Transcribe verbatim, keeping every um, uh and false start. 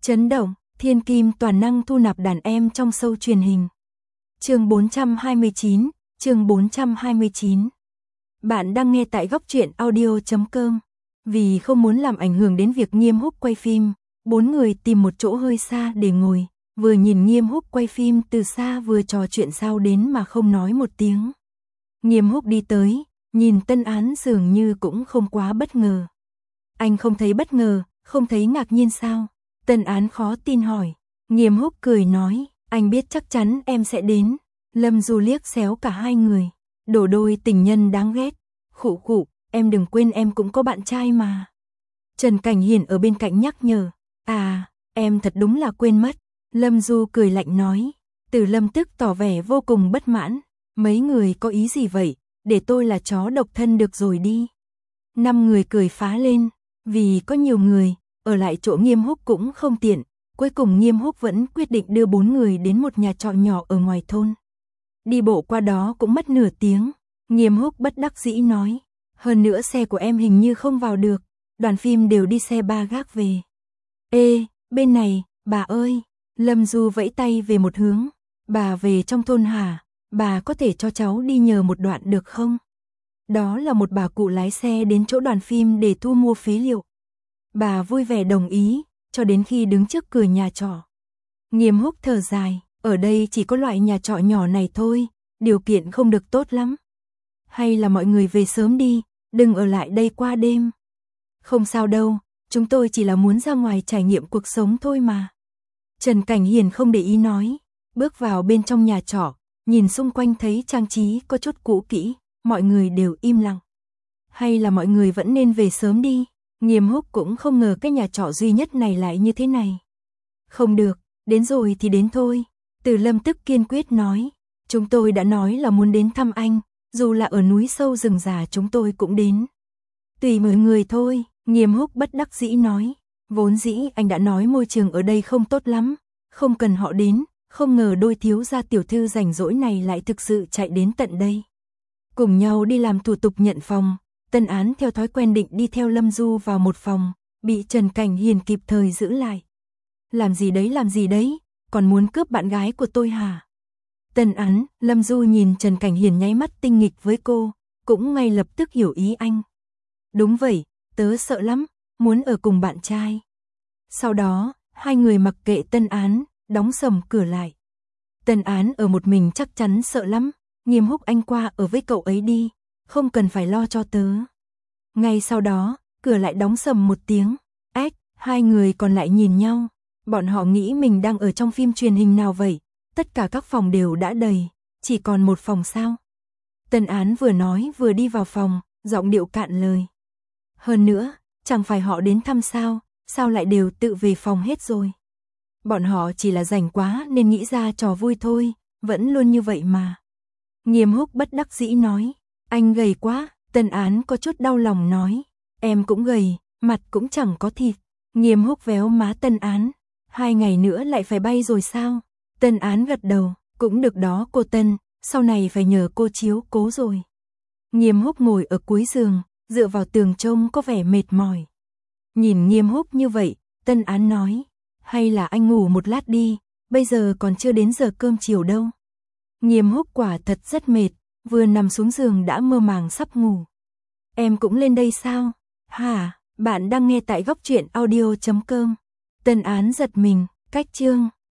Chấn động, thiên kim toàn năng thu nạp đàn em trong show truyền hình. Chương bốn trăm hai mươi chín, chương bốn trăm hai mươi chín. Bạn đang nghe tại góc truyện audio chấm com. Vì không muốn làm ảnh hưởng đến việc Nghiêm Húc quay phim, bốn người tìm một chỗ hơi xa để ngồi, vừa nhìn Nghiêm Húc quay phim từ xa vừa trò chuyện sao đến mà không nói một tiếng. Nghiêm Húc đi tới, nhìn Tân Án dường như cũng không quá bất ngờ. Anh không thấy bất ngờ, không thấy ngạc nhiên sao? Tân Án khó tin hỏi. Nghiêm Húc cười nói, anh biết chắc chắn em sẽ đến. Lâm Du liếc xéo cả hai người. Đổ đôi tình nhân đáng ghét. Khụ khụ, em đừng quên em cũng có bạn trai mà. Trần Cảnh Hiền ở bên cạnh nhắc nhở. À, em thật đúng là quên mất. Lâm Du cười lạnh nói. Từ Lâm tức tỏ vẻ vô cùng bất mãn. Mấy người có ý gì vậy? Để tôi là chó độc thân được rồi đi. Năm người cười phá lên. Vì có nhiều người, ở lại chỗ Nghiêm Húc cũng không tiện. Cuối cùng Nghiêm Húc vẫn quyết định đưa bốn người đến một nhà trọ nhỏ ở ngoài thôn. Đi bộ qua đó cũng mất nửa tiếng. Nghiêm Húc bất đắc dĩ nói. Hơn nữa xe của em hình như không vào được. Đoàn phim đều đi xe ba gác về. Ê, bên này, bà ơi. Lâm Du vẫy tay về một hướng. Bà về trong thôn hả? Bà có thể cho cháu đi nhờ một đoạn được không? Đó là một bà cụ lái xe đến chỗ đoàn phim để thu mua phế liệu. Bà vui vẻ đồng ý, cho đến khi đứng trước cửa nhà trọ. Nghiêm Húc thở dài, ở đây chỉ có loại nhà trọ nhỏ này thôi, điều kiện không được tốt lắm. Hay là mọi người về sớm đi, đừng ở lại đây qua đêm. Không sao đâu, chúng tôi chỉ là muốn ra ngoài trải nghiệm cuộc sống thôi mà. Trần Cảnh Hiền không để ý nói, bước vào bên trong nhà trọ, nhìn xung quanh thấy trang trí có chút cũ kỹ, mọi người đều im lặng. Hay là mọi người vẫn nên về sớm đi. Nghiêm Húc cũng không ngờ cái nhà trọ duy nhất này lại như thế này. Không được, đến rồi thì đến thôi. Từ Lâm tức kiên quyết nói. Chúng tôi đã nói là muốn đến thăm anh, dù là ở núi sâu rừng già chúng tôi cũng đến. Tùy mọi người thôi, Nghiêm Húc bất đắc dĩ nói. Vốn dĩ anh đã nói môi trường ở đây không tốt lắm, không cần họ đến, không ngờ đôi thiếu gia tiểu thư rảnh rỗi này lại thực sự chạy đến tận đây. Cùng nhau đi làm thủ tục nhận phòng. Tân Án theo thói quen định đi theo Lâm Du vào một phòng, bị Trần Cảnh Hiền kịp thời giữ lại. Làm gì đấy làm gì đấy, còn muốn cướp bạn gái của tôi hả? Tân Án, Lâm Du nhìn Trần Cảnh Hiền nháy mắt tinh nghịch với cô, cũng ngay lập tức hiểu ý anh. Đúng vậy, tớ sợ lắm, muốn ở cùng bạn trai. Sau đó, hai người mặc kệ Tân Án, đóng sầm cửa lại. Tân Án ở một mình chắc chắn sợ lắm, Nghiêm Húc anh qua ở với cậu ấy đi. Không cần phải lo cho tớ. Ngay sau đó, cửa lại đóng sầm một tiếng. Ếch, hai người còn lại nhìn nhau. Bọn họ nghĩ mình đang ở trong phim truyền hình nào vậy? Tất cả các phòng đều đã đầy, chỉ còn một phòng sao? Tân Án vừa nói vừa đi vào phòng, giọng điệu cạn lời. Hơn nữa, chẳng phải họ đến thăm sao, sao lại đều tự về phòng hết rồi? Bọn họ chỉ là rảnh quá nên nghĩ ra trò vui thôi, vẫn luôn như vậy mà. Nghiêm Húc bất đắc dĩ nói. Anh gầy quá, Tân Án có chút đau lòng nói. Em cũng gầy, mặt cũng chẳng có thịt. Nghiêm Húc véo má Tân Án. Hai ngày nữa lại phải bay rồi sao? Tân Án gật đầu, cũng được đó cô Tân, sau này phải nhờ cô chiếu cố rồi. Nghiêm Húc ngồi ở cuối giường, dựa vào tường trông có vẻ mệt mỏi. Nhìn Nghiêm Húc như vậy, Tân Án nói. Hay là anh ngủ một lát đi, bây giờ còn chưa đến giờ cơm chiều đâu. Nghiêm Húc quả thật rất mệt. Vừa nằm xuống giường đã mơ màng sắp ngủ. Em cũng lên đây sao? Hả, bạn đang nghe tại góc truyện audio chấm com. Tân Án giật mình, cách chương.